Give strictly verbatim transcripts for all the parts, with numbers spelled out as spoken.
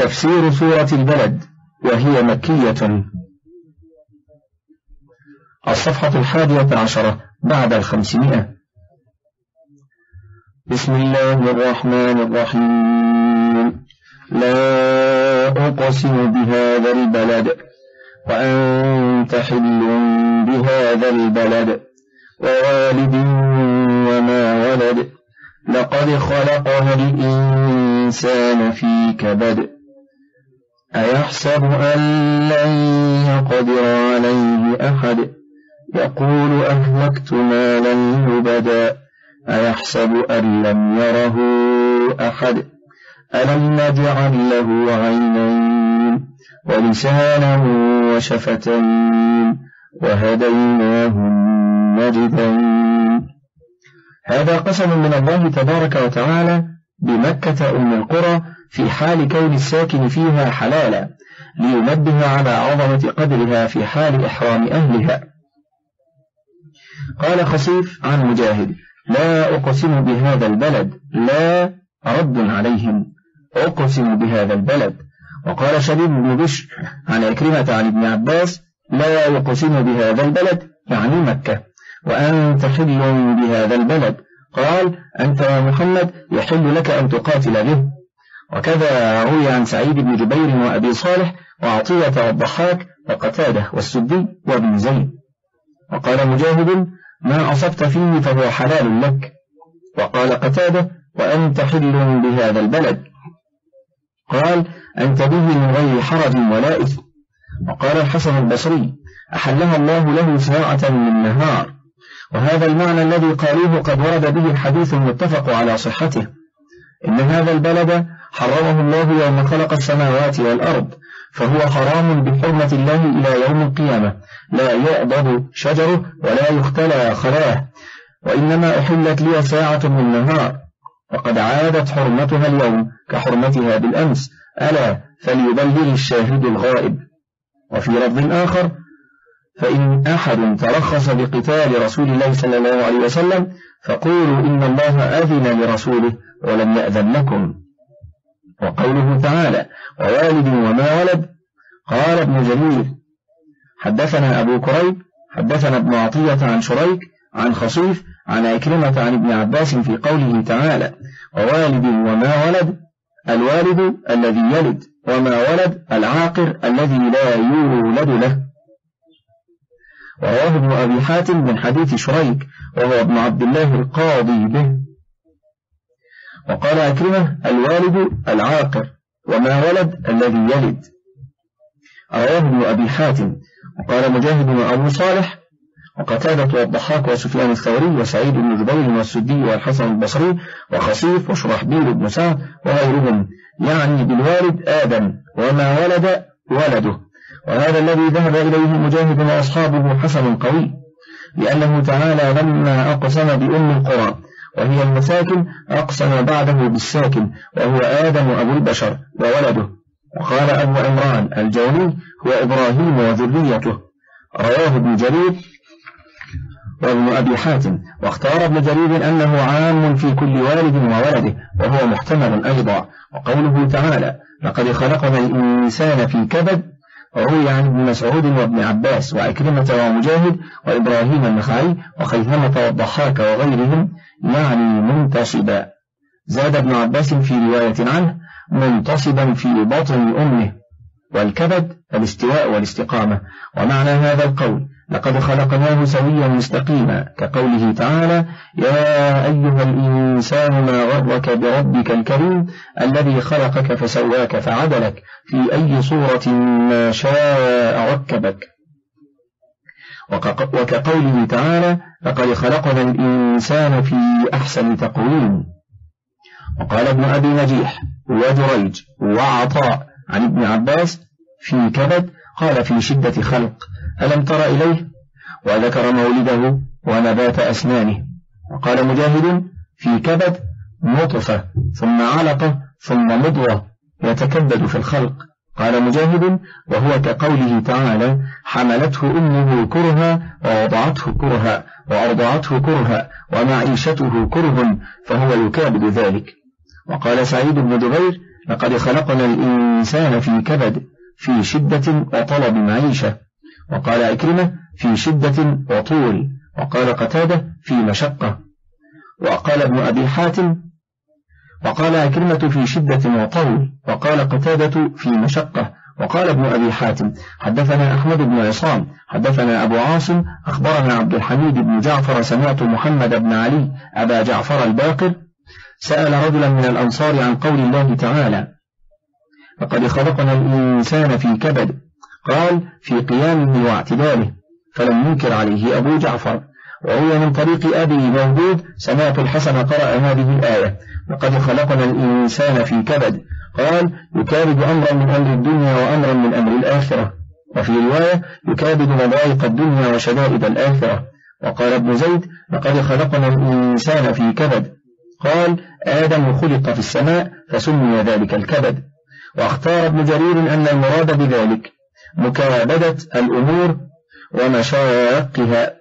تفسير سورة البلد وهي مكية. الصفحة الحادية عشرة بعد الخمسمائة. بسم الله الرحمن الرحيم. لا أقسم بهذا البلد وأنت حل بهذا البلد ووالد وما ولد لقد خلقنا الإنسان في كبد أيحسب أن لن يقدر عليه أحد يقول أهلكت مالا لبدا أيحسب أن لم يره أحد ألم نجعل له عينين ولسانا وشفتين وهديناه النجدين. هذا قسم من الله تبارك وتعالى بمكة أم القرى في حال كون الساكن فيها حلالا لينبه على عظمة قدرها في حال إحرام أهلها. قال خصيف عن مجاهد: لا أقسم بهذا البلد، لا رد عليهم، أقسم بهذا البلد. وقال شبيب بن بشر عن عكرمة عن ابن عباس: لا يقسم بهذا البلد يعني مكة، وأنت حل بهذا البلد. قال: أنت يا محمد يحل لك أن تقاتل به. وكذا روي عن سعيد بن جبير وأبي صالح وعطية والضحاك وقتادة والسدي وابن زيد. وقال مجاهد: ما أصبت فيه فهو حلال لك. وقال قتادة: وأنت حل بهذا البلد. قال: أنت به من غير حرج ولا إثم. وقال الحسن البصري: أحلها الله له ساعة من نهار. وهذا المعنى الذي قالوه قد ورد به الحديث المتفق على صحته: إن هذا البلد حرمه الله يوم خلق السماوات والأرض، فهو حرام بحرمة الله إلى يوم القيامة، لا يعضد شجره ولا يختلى خلاه، وإنما أحلت لي ساعة من نهار، وقد عادت حرمتها اليوم كحرمتها بالأمس، ألا فليبلغ الشاهد الغائب. وفي لفظ آخر: فإن أحد ترخص بقتال رسول الله صلى الله عليه وسلم فقولوا إن الله أذن لرسوله ولم يأذن لكم. وقوله تعالى: ووالد وما ولد. قال ابن جرير: حدثنا أبو كريب حدثنا ابن عطية عن شريك عن خصيف عن عكرمة عن ابن عباس في قوله تعالى: ووالد وما ولد، الوالد الذي يلد، وما ولد العاقر الذي لا يولد له. ورواه ابن أبي حاتم من حديث شريك وهو ابن عبد الله القاضي به. وقال عكرمة: الوالد العاقر، وما ولد الذي يلد. رواه ابن أبي حاتم. وقال مجاهد وأبو صالح وقتادة والضحاك وسفيان الثوري وسعيد بن جبير والسدي والحسن البصري وخصيف وشرحبيل بن سعد وغيرهم، يعني بالوالد آدم، وما ولد ولده. وهذا الذي ذهب إليه مجاهد وأصحابه حسن قوي، لأنه تعالى لما أقسم بأم القرى وهي المساكن أقسم بعده بالساكن وهو آدم أبو البشر وولده. وقال أبو عمران الجوني: هو إبراهيم وذريته. رواه ابن جرير وابن أبي حاتم. واختار ابن جرير أنه عام في كل والد وولده، وهو محتمل أيضا. وقوله تعالى: لقد خلقنا الإنسان في كبد، روي عن ابن مسعود وابن عباس وعكرمة ومجاهد وإبراهيم النخعي وخيثمة والضحاك وغيرهم، يعني منتصبا. زاد ابن عباس في رواية عنه: منتصبا في بطن أمه. والكبد الاستواء والاستقامة. ومعنى هذا القول: لقد خلقناه سويا مستقيما، كقوله تعالى: يا أيها الإنسان ما غرك بربك الكريم الذي خلقك فسواك فعدلك في أي صورة ما شاء ركبك. وكقوله تعالى: لقد خلقنا الإنسان في أحسن تقويم. وقال ابن أبي نجيح وجريج وعطاء عن ابن عباس: في كبد، قال في شدة خلق، ألم تر إليه؟ وذكر مولده ونبات أسنانه. وقال مجاهد: في كبد نطفة ثم علقة ثم مضغة يتكبد في الخلق. قال مجاهد: وهو كقوله تعالى: حملته أمه كرها ووضعته كرها وأرضعته كرها ومعيشته كره فهو يكابد ذلك. وقال سعيد بن جبير: لقد خلقنا الإنسان في كبد في شدة وطلب معيشة. وقال عكرمة في شدة وطول. وقال قتادة في مشقة. وقال ابن أبي حاتم وقال عكرمة في شدة وطول. وقال قتادة في مشقة. وقال ابن أبي حاتم حدثنا أحمد بن عصام حدثنا أبو عاصم أخبرنا عبد الحميد بن جعفر سمعت محمد بن علي أبا جعفر الباقر سأل رجلا من الأنصار عن قول الله تعالى لقد خلقنا الإنسان في كبد، قال في قيامه واعتداله، فلم ينكر عليه أبو جعفر. وهو من طريق أبي مودود سمعت الحسن قرأ هذه الآية لقد خلقنا الإنسان في كبد، قال يكابد أمرا من أمر الدنيا وأمرا من أمر الآخرة. وفي رواية يكابد مضايق الدنيا وشدائد الآخرة. وقال ابن زيد لقد خلقنا الإنسان في كبد، قال آدم خلق في السماء فسمي ذلك الكبد. واختار ابن جرير أن المراد بذلك مكابدة الأمور ومشاقها.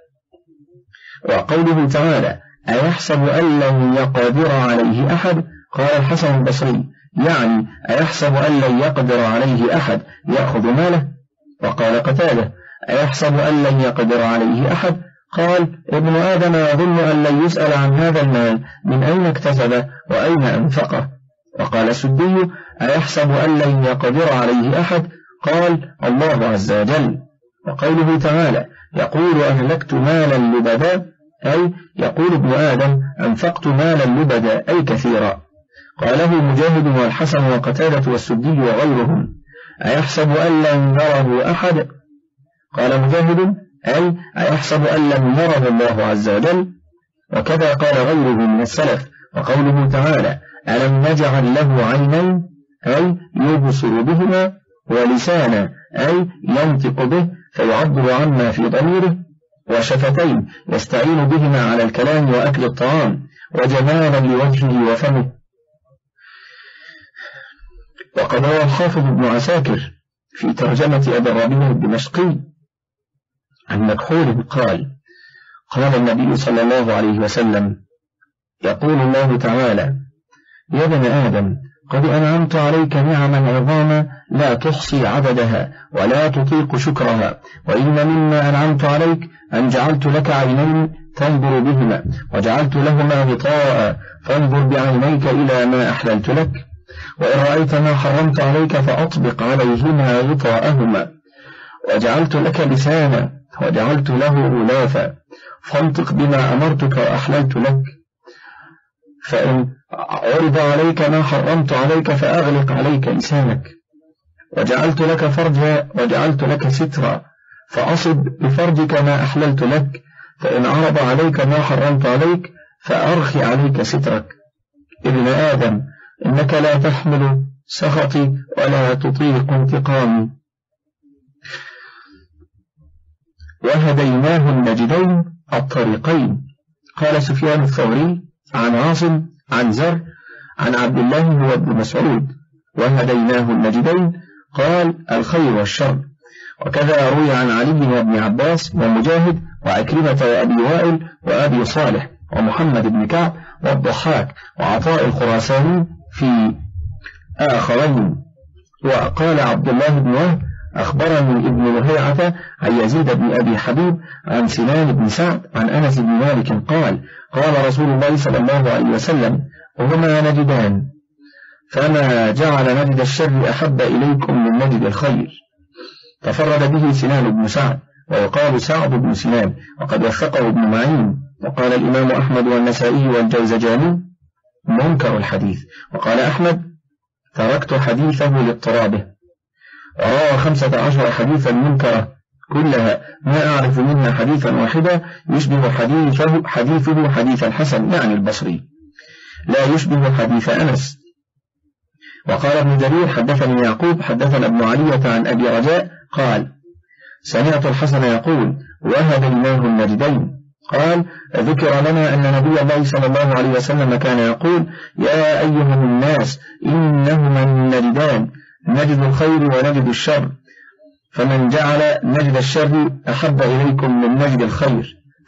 وقوله تعالى أيحسب أن لن يقدر عليه أحد، قال الحسن البصري يعني أيحسب أن لن يقدر عليه أحد يأخذ ماله. وقال قتادة أيحسب أن لن يقدر عليه أحد، قال ابن آدم يظن أن لن يسأل عن هذا المال من أين اكتسبه وأين أنفقه. وقال السدي أيحسب أن لن يقدر عليه أحد، قال الله عز وجل. وقوله تعالى يقول أهلكت مالا لبدا، أي يقول ابن آدم أنفقت مالا لبدا أي كثيرا. قاله مجاهد والحسن وقتادة والسدي وغيرهم. أيحسب أن لن يره أحد، قال مجاهد أي أيحسب أن لم يره الله عز وجل. وكذا قال غيره من السلف. وقوله تعالى ألم نجعل له عينين أي يبصر بهما، ولسانا أي ينطق به فيعبر عما في ضميره، وشفتين يستعين بهما على الكلام وأكل الطعام، وجمالا لوجهه وفمه. وقد روى الحافظ ابن عساكر في ترجمة أبي الربيع الدمشقي عن مكحول قال قال النبي صلى الله عليه وسلم يقول الله تعالى يا ابن آدم قد أنعمت عليك نعما عظاما لا تحصي عددها ولا تطيق شكرها، وإن مما أنعمت عليك أن جعلت لك عينين تنظر بهما، وجعلت لهما غطاء فانظر بعينيك إلى ما أحللت لك، وإن رأيت ما حرمت عليك فأطبق عليهما غطاءهما، وجعلت لك لسانا وجعلت له غلافا فانطق بما أمرتك وأحللت لك، فإن عرض عليك ما حرمت عليك فأغلق عليك لسانك، وجعلت لك فرجا وجعلت لك سترا فأصب بفرجك ما أحللت لك، فإن عرض عليك ما حرمت عليك فأرخي عليك سترك. ابن آدم إنك لا تحمل سخطي ولا تطيق انتقامي. وهديناه النجدين الطريقين. قال سفيان الثوري عن عاصم عن زر عن عبد الله هو ابن مسعود وهديناه النجدين قال الخير والشر. وكذا روي عن علي وابن عباس ومجاهد وعكرمة وأبي وائل وأبي صالح ومحمد بن كعب والضحاك وعطاء الخراساني في آخرين. وقال عبد الله بن وهب أخبرني ابن لهيعة عن يزيد بن أبي حبيب عن سنان بن سعد عن أنس بن مالك قال قال رسول الله صلى الله عليه وسلم هما نجدان فما جعل نجد الشر أحب إليكم من نجد الخير. تفرد به سنان بن سعد ويقال سعد بن سنان وقد وثقه ابن معين. وقال الإمام أحمد والنسائي والجوزجاني منكر الحديث. وقال أحمد تركت حديثه لاضطرابه. وروى خمسة عشر حديثا منكرة كلها ما أعرف منها حديثا واحدا يشبه حديثه, حديثه حديث الحسن يعني البصري لا يشبه حديث أنس. وقال ابن جرير حدثني يعقوب حدثنا ابن علية عن أبي رجاء قال سمعت الحسن يقول وهديناه النجدين. قال ذكر لنا أن نبي الله صلى الله عليه وسلم كان يقول يا أيها الناس إنهما النجدان نجد الخير ونجد الشر، فمن جعل نجد الشر أحب إليكم من نجد الخير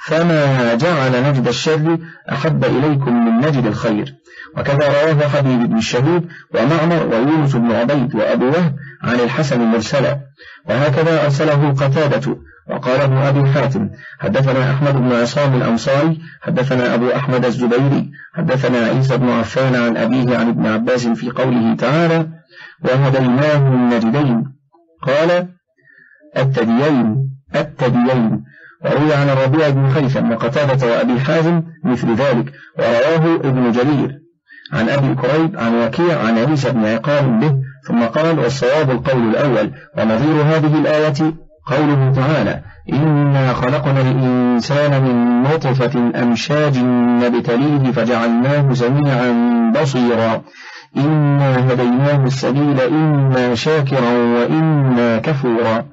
فما جعل نجد الشر أحب إليكم من نجد الخير. وكذا رواه حبيب بن الشهيد ومعمر ويونس بن عبيد وأبو وهب عن الحسن مرسلا، وهكذا أرسله قتادة. وقال ابن أبي حاتم حدثنا أحمد بن عصام الأنصاري حدثنا أبو أحمد الزبيري حدثنا عيسى بن عفان عن أبيه عن ابن عباس في قوله تعالى وهديناه النجدين، قال التديين التديين. وروي عن الربيع بن خيثم وقتادة وأبي حازم مثل ذلك، ورواه ابن جرير عن أبي كريب عن وكيع عن عيسى بن عقال به، ثم قال والصواب القول الأول. ونظير هذه الآية قوله تعالى إنا خلقنا الإنسان من نطفة أمشاج نبتليه فجعلناه سميعا بصيرا إنا هديناه السبيل إما شاكرا وإما كفورا.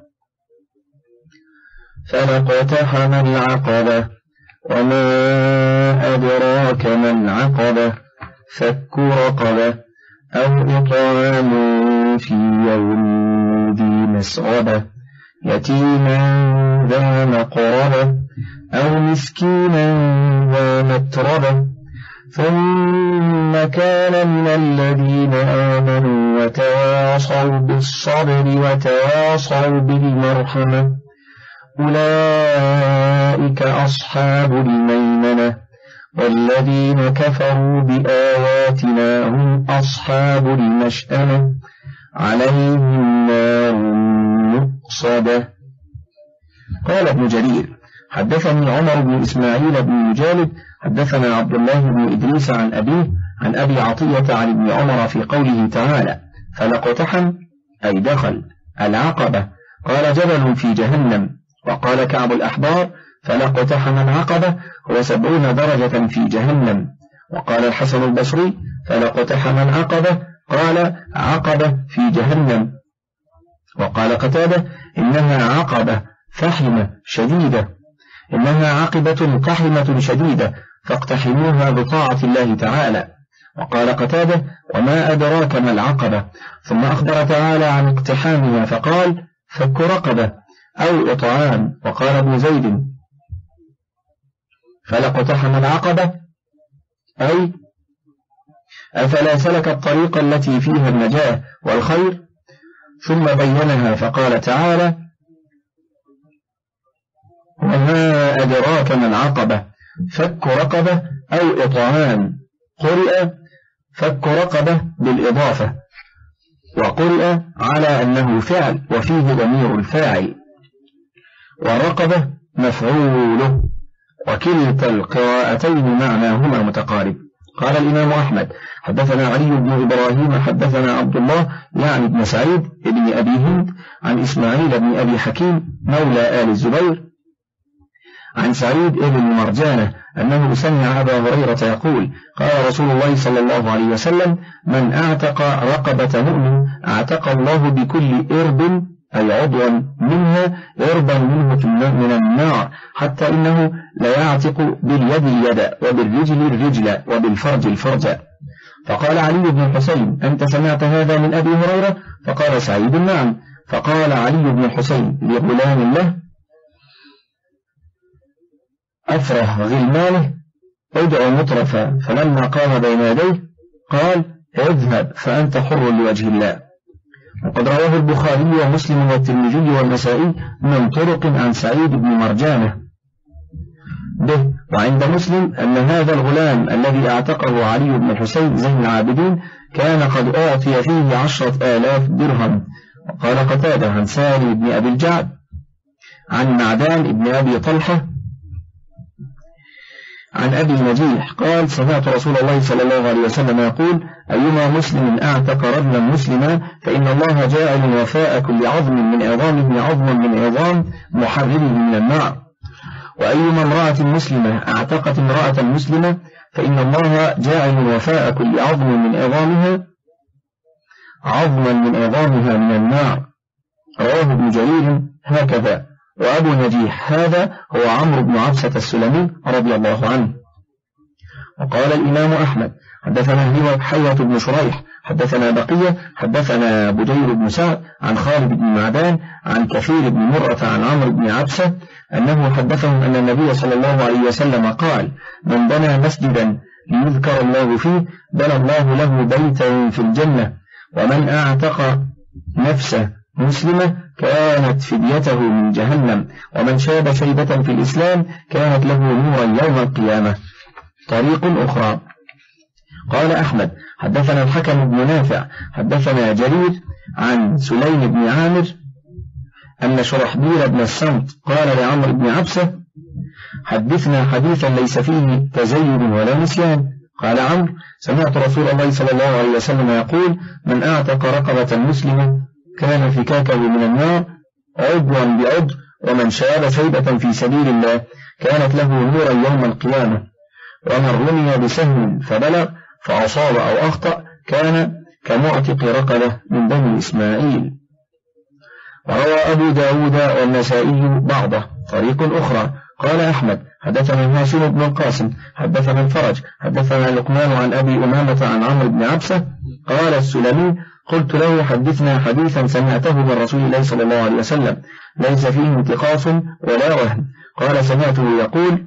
فلاقتحم العقبة وما أدراك ما العقبة فك رقبة أو إطعام في يوم ذي مسغبة يتيما ذا مقربة أو مسكينا ذا متربة ثم كان من الذين آمنوا وتواصوا بالصبر وتواصوا بالمرحمة أولئك أصحاب الميمنة والذين كفروا بآياتنا هم أصحاب المشأمة عليهم نار مؤصدة. قال ابن جرير حدثني عمر بن إسماعيل بن مجالد حدثنا عبد الله بن إدريس عن أبيه عن أبي عطية عن ابن عمر في قوله تعالى فلاقتحم أي دخل العقبة، قال جبل في جهنم. وقال كعب الأحبار فلاقتحم العقبة هو سبعون درجة في جهنم. وقال الحسن البصري فلاقتحم العقبة قال عقبة في جهنم. وقال قتادة إنها عقبة فحمة شديدة، إنها عقبة قحمة شديدة فاقتحموها بطاعة الله تعالى. وقال قتادة وما أدراك ما العقبة، ثم أخبر تعالى عن اقتحامها فقال فك رقبة أو إطعام. وقال ابن زيد فلاقتحم العقبة أي أفلا سلك الطريق التي فيها النجاة والخير، ثم بينها فقال تعالى وما أدراك ما العقبة فك رقبة أو إطعام. قرئ فك رقبة بالإضافة، وقرئ على أنه فعل وفيه ضمير الفاعل، والرقبة مفعوله، وكلتا القراءتين معناهما متقارب. قال الإمام أحمد حدثنا علي بن إبراهيم حدثنا عبد الله يعني بن سعيد بن أبي هند عن إسماعيل بن أبي حكيم مولى آل الزبير عن سعيد بن مرجانة أنه سمع أبا هريرة يقول قال رسول الله صلى الله عليه وسلم من أعتق رقبة مؤمن أعتق الله بكل إرب أي عضوا منها إربا منه من النار، حتى إنه لا يعتق باليد اليد وبالرجل الرجل وبالفرج الفرج. فقال علي بن الحسين أنت سمعت هذا من أبي هريرة؟ فقال سعيد نعم. فقال علي بن الحسين لغلام له أفرح غلمانه ادعو مطرفا، فلما قام بين يديه قال اذهب فأنت حر لوجه الله. وقد رواه البخاري ومسلم والترمذي والنسائي من طرق عن سعيد بن مرجانة به. وعند مسلم أن هذا الغلام الذي اعتقه علي بن الحسين زين العابدين كان قد أعطي فيه عشرة آلاف درهم. وقال قتادة عن سالم بن أبي الجعد عن معدان بن أبي طلحة عن أبي نجيح قال سمعت رسول الله صلى الله عليه وسلم يقول أيما مسلم أعتق رجلا مسلما فإن الله جاعل وفاء كل عظم من عظامه عظما من عظام محرره من النار. وأيما امرأة مسلمة أعتقت امرأة مسلمة فإن الله جاعل وفاء كل عظم من عظامها عظما من عظامها من النار. رواه ابن جرير هكذا. وأبو نجيح هذا هو عمرو بن عبسة السلمي رضي الله عنه. وقال الإمام أحمد حدثنا حيوة بن شريح حدثنا بقية حدثنا بدير بن سعد عن خالد بن معدان عن كثير بن مرة عن عمرو بن عبسة أنه حدثهم أن النبي صلى الله عليه وسلم قال: من بنى مسجدا ليذكر الله فيه بنى الله له بيتا في الجنة، ومن أعتق نفسه مسلمة كانت فديته من جهنم، ومن شاب شيبة في الإسلام كانت له نورا يوم القيامة. طريق أخرى. قال أحمد حدثنا الحكم بن نافع حدثنا جرير عن سليم بن عامر أن شرحبيل بن الصمت قال لعمرو بن عبسة: حدثنا حديثا ليس فيه تزيد ولا نسيان. قال عمرو: سمعت رسول الله صلى الله عليه وسلم يقول: من أعتق رقبة مسلمة كان فكاكه من النار عضوا بعضو، ومن شاب شيبة في سبيل الله كانت له نورا يوم القيامة، ومن رمي بسهم فبلغ فأصاب أو أخطأ كان كمعتق رقبة من بني إسماعيل. وروى أبو داود والنسائي بعضه. طريق أخرى. قال أحمد حدثنا هاشم بن القاسم حدثنا الفرج حدثنا لقمان عن أبي أمامة عن عمرو بن عبسة قال السلمي: قلت له: حدثنا حديثا سمعته من رسول الله صلى الله عليه وسلم ليس فيه انتقاص ولا وهن. قال: سمعته يقول: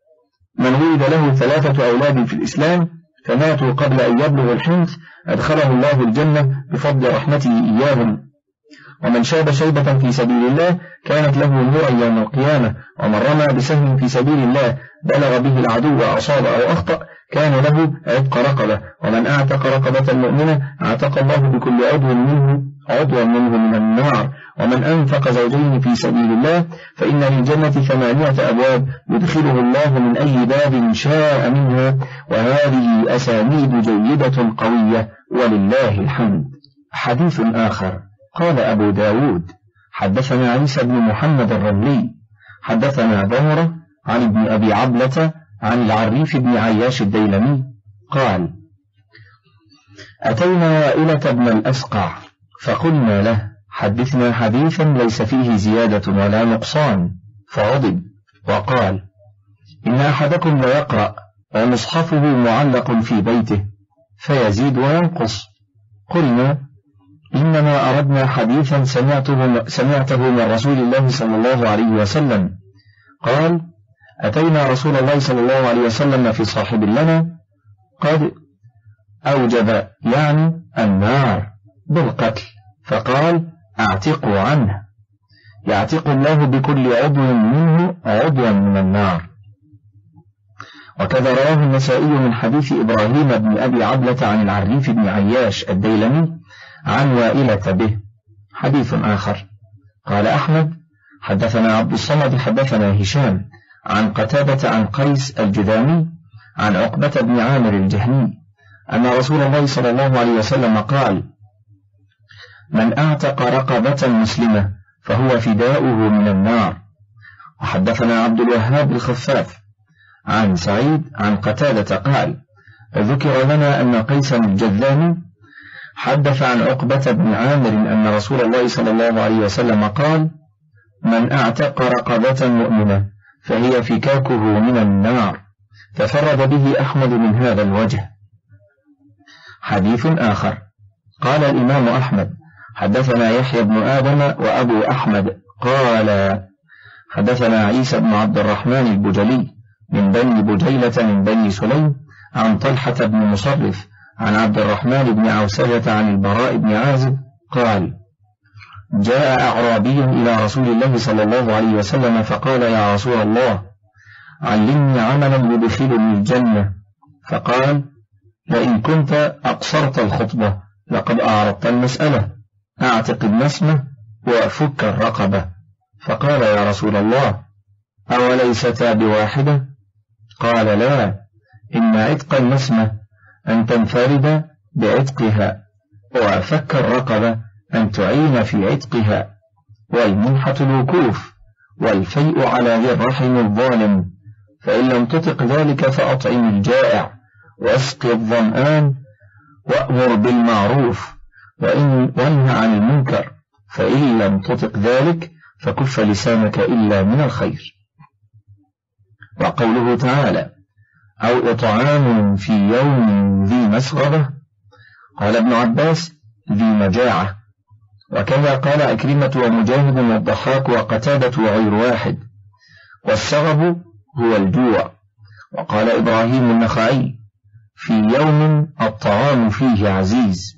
من ولد له ثلاثة أولاد في الإسلام فماتوا قبل أن يبلغ الحنث أدخله الله الجنة بفضل رحمته إياهم، ومن شاب شيبة في سبيل الله كانت له نورا يوم القيامة، ومن رمى بسهم في سبيل الله بلغ به العدو وأصاب أو أخطأ كان له عتق رقبة، ومن أعتق رقبة مؤمنة أعتق الله بكل عضو منه عضوا منه من النار، ومن أنفق زوجين في سبيل الله فإن للجنة ثمانية أبواب يدخله الله من أي باب شاء منها، وهذه أسانيد جيدة قوية ولله الحمد. حديث آخر. قال أبو داود حدثنا عيسى بن محمد الرملي حدثنا ضمرة عن ابن أبي عبلة عن العريف بن عياش الديلمي قال: أتينا وائلة بن الأسقع فقلنا له: حدثنا حديثا ليس فيه زيادة ولا نقصان، فغضب وقال: إن أحدكم ليقرأ ومصحفه معلق في بيته فيزيد وينقص. قلنا: إنما أردنا حديثا سمعته, سمعته من رسول الله صلى الله عليه وسلم. قال: أتينا رسول الله صلى الله عليه وسلم في صاحب لنا قد أوجب يعني النار بالقتل، فقال: أعتقوا عنه، يعتق الله بكل عضو منه عضوا من النار. وكذا رواه النسائي من حديث إبراهيم بن أبي عبلة عن العريف بن عياش الديلمي عن وائلة به. حديث آخر. قال أحمد حدثنا عبد الصمد حدثنا هشام عن قتادة عن قيس الجذامي عن عقبة بن عامر الجهني أن رسول الله صلى الله عليه وسلم قال: من أعتق رقبة مسلمة فهو فداؤه من النار. وحدثنا عبد الوهاب الخفاف عن سعيد عن قتادة قال: ذكر لنا أن قيس الجذامي حدث عن عقبة بن عامر أن رسول الله صلى الله عليه وسلم قال: من أعتق رقبة مؤمنة فهي فكاكه من النار، ففرد به أحمد من هذا الوجه. حديث آخر. قال الإمام أحمد حدثنا يحيى بن آدم وأبو أحمد قال حدثنا عيسى بن عبد الرحمن البجلي من بني بجيلة من بني سليم عن طلحة بن مصرف عن عبد الرحمن بن عوسجة عن البراء بن عازب قال: جاء أعرابي إلى رسول الله صلى الله عليه وسلم فقال: يا رسول الله علمني عملا يدخلني الجنة. فقال: لئن كنت أقصرت الخطبة لقد أعرضت المسألة، أعتق النسمة وأفك الرقبة. فقال: يا رسول الله أوليستا بواحدة؟ قال: لا، إن عتق النسمة أن تنفرد بعتقها، وأفك الرقبة أن تعين في عتقها، والمنحة الوكوف، والفيء على ذي الرحم الظالم، فإن لم تطق ذلك فأطعم الجائع، واسق الظمآن، وأمر بالمعروف، وإن وانه عن المنكر، فإن لم تطق ذلك فكف لسانك إلا من الخير. وقوله تعالى: أو إطعام في يوم ذي مسغبة. قال ابن عباس ذي مجاعة. وكذا قال عكرمة ومجاهد والضحاك وقتادة وغير واحد. والسغب هو الجوع. وقال إبراهيم النخعي في يوم الطعام فيه عزيز.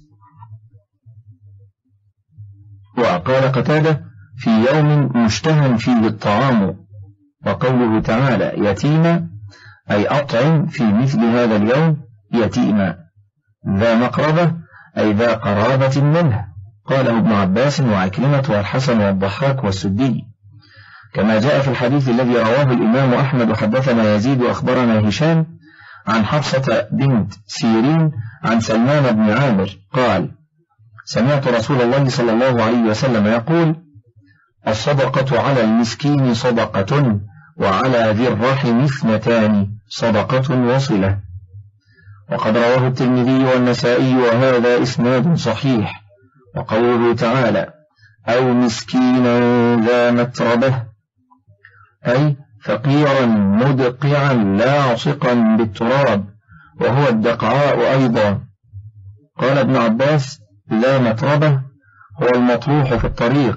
وقال قتادة في يوم مشتهى فيه الطعام. وقوله تعالى يتيما أي أطعم في مثل هذا اليوم يتيما، ذا مقربة أي ذا قرابة منه، قاله ابن عباس وعكرمة والحسن والضحاك والسدي. كما جاء في الحديث الذي رواه الإمام أحمد حدثنا يزيد أخبرنا هشام عن حفصة بنت سيرين عن سلمان بن عامر قال سمعت رسول الله صلى الله عليه وسلم يقول الصدقة على المسكين صدقة وعلى ذي الرحم اثنتان صدقة وصلة. وقد رواه الترمذي والنسائي وهذا إسناد صحيح. وقوله تعالى أو مسكينا ذا متربة أي فقيرا مدقعا لاصقا بالتراب، وهو الدقعاء أيضا. قال ابن عباس لا متربة هو المطروح في الطريق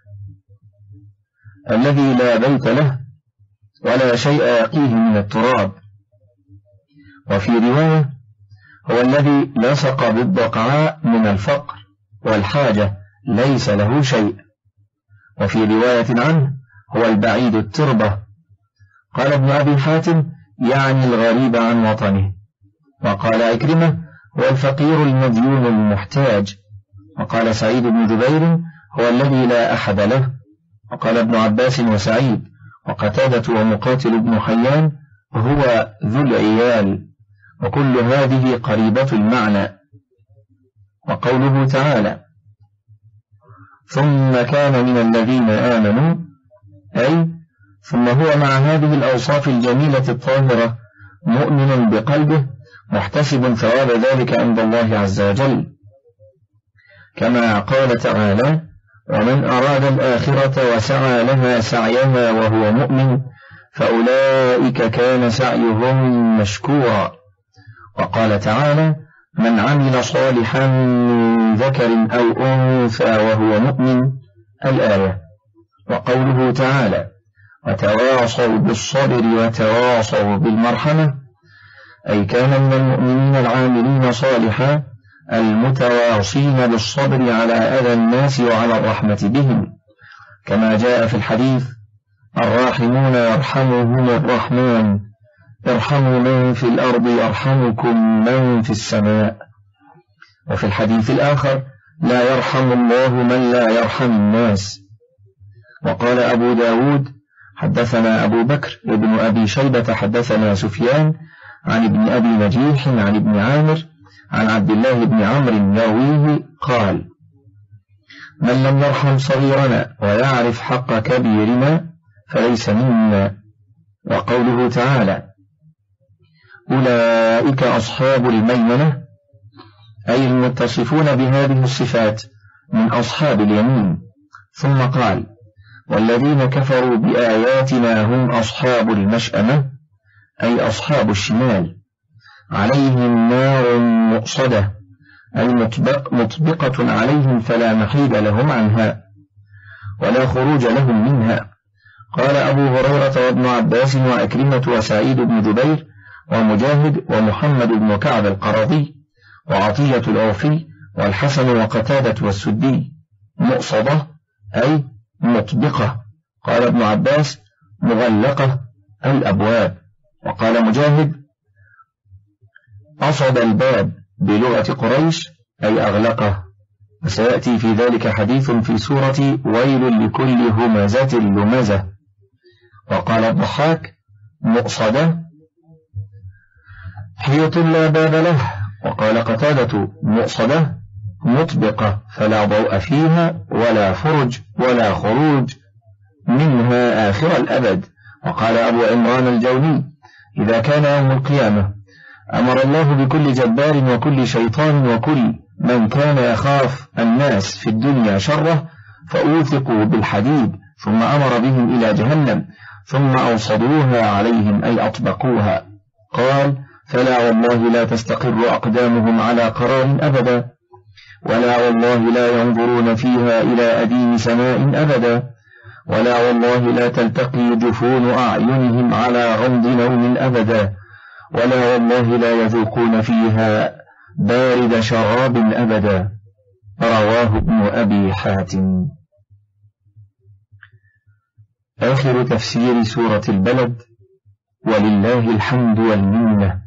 الذي لا بيت له ولا شيء يقيه من التراب. وفي رواية هو الذي لصق بالدقعاء من الفقر والحاجة ليس له شيء. وفي رواية عنه هو البعيد التربة. قال ابن أبي حاتم يعني الغريب عن وطنه. وقال عكرمة هو الفقير المديون المحتاج. وقال سعيد بن جبير هو الذي لا أحد له. وقال ابن عباس وسعيد وقتادة ومقاتل بن حيان هو ذو العيال. وكل هذه قريبة المعنى. وقوله تعالى ثم كان من الذين آمنوا أي ثم هو مع هذه الأوصاف الجميلة الطاهرة مؤمن بقلبه محتسب ثواب ذلك عند الله عز وجل، كما قال تعالى ومن أراد الآخرة وسعى لها سعيها وهو مؤمن فأولئك كان سعيهم مشكورا. وقال تعالى من عمل صالحا من ذكر أو أنثى وهو مؤمن الآية. وقوله تعالى وتواصوا بالصبر وتواصوا بالمرحمة أي كان من المؤمنين العاملين صالحا المتواصين بالصبر على أذى الناس وعلى الرحمة بهم، كما جاء في الحديث الراحمون يرحمهم الرحمن ارحموا من في الأرض يرحمكم من في السماء. وفي الحديث الآخر لا يرحم الله من لا يرحم الناس. وقال أبو داود حدثنا أبو بكر ابن أبي شيبة حدثنا سفيان عن ابن أبي نجيح عن ابن عامر عن عبد الله بن عمرو يرويه قال من لم يرحم صغيرنا ويعرف حق كبيرنا فليس منا. وقوله تعالى أولئك أصحاب الميمنة أي المتصفون بهذه الصفات من أصحاب اليمين. ثم قال والذين كفروا بآياتنا هم أصحاب المشأمة أي أصحاب الشمال عليهم نار مؤصدة أي مطبق مطبقة عليهم فلا محيد لهم عنها ولا خروج لهم منها. قال أبو هريرة وابن عباس وعكرمة وسعيد بن جبير ومجاهد ومحمد بن كعب القرظي وعطية الأوفي والحسن وقتادة والسدي مؤصدة أي مطبقة. قال ابن عباس مغلقة الأبواب. وقال مجاهد أصد الباب بلغة قريش أي أغلقه. وسيأتي في ذلك حديث في سورة ويل لكل همزة لمزة. وقال الضحاك مؤصدة حيط لا باب له. وقال قتادة مؤصدة مطبقة فلا ضوء فيها ولا فرج ولا خروج منها آخر الأبد. وقال أبو عمران الجوني إذا كان يوم القيامة أمر الله بكل جبار وكل شيطان وكل من كان يخاف الناس في الدنيا شره فأوثقوا بالحديد ثم أمر بهم إلى جهنم ثم أوصدوها عليهم أي أطبقوها. قال فلا والله لا تستقر أقدامهم على قرار أبدا ولا والله لا ينظرون فيها إلى أديم سماء أبدا، ولا والله لا تلتقي جفون أعينهم على غمض نوم أبدا، ولا والله لا يذوقون فيها بارد شراب أبدا. رواه ابن أبي حاتم. آخر تفسير سورة البلد، ولله الحمد والمنة.